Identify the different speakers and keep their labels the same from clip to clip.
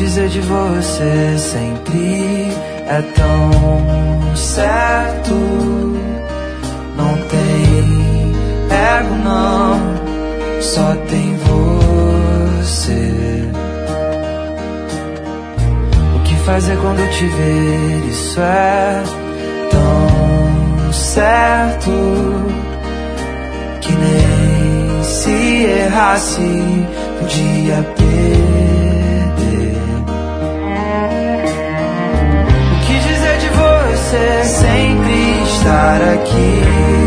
Speaker 1: dizer de você sempre é tão certo. Não tem ego não, só tem você. O que fazer quando te ver, isso é tão certo, que nem se errasse podia perder. O que dizer de você sempre estar aqui,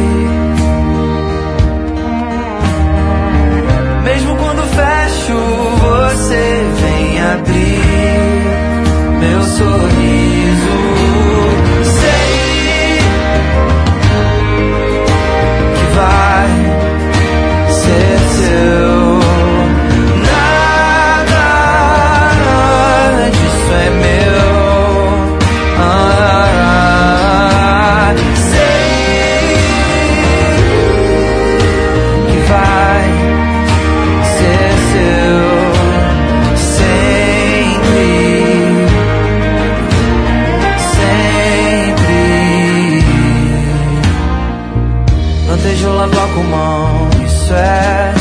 Speaker 1: mesmo quando fecho você vem abrir meu sorriso. Sei que vai ser seu. Nada disso é meu. Sei que vai ser seu sempre, sempre. Não deixo lavar com mão, isso é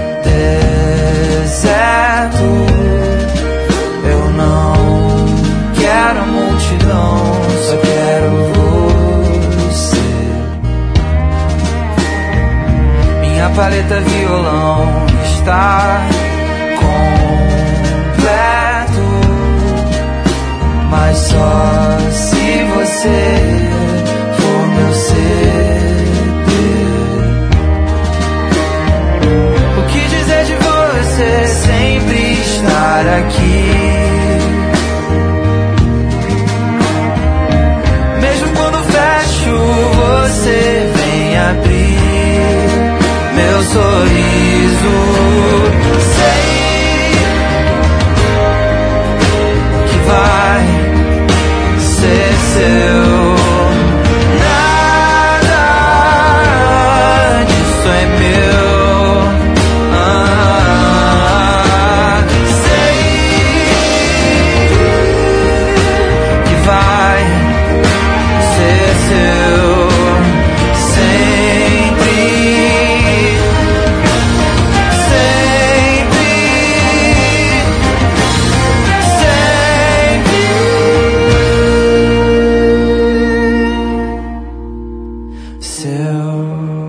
Speaker 1: deserto. Eu não quero a multidão, só quero você. Minha paleta violão está completo, mas só se você for meu CD. O que dizer de você sempre estar aqui, mesmo quando fecho você vem abrir meu sorriso. Sei que vai ser seu. Nada disso é meu. Sei que vai ser seu sempre, sempre, sempre seu.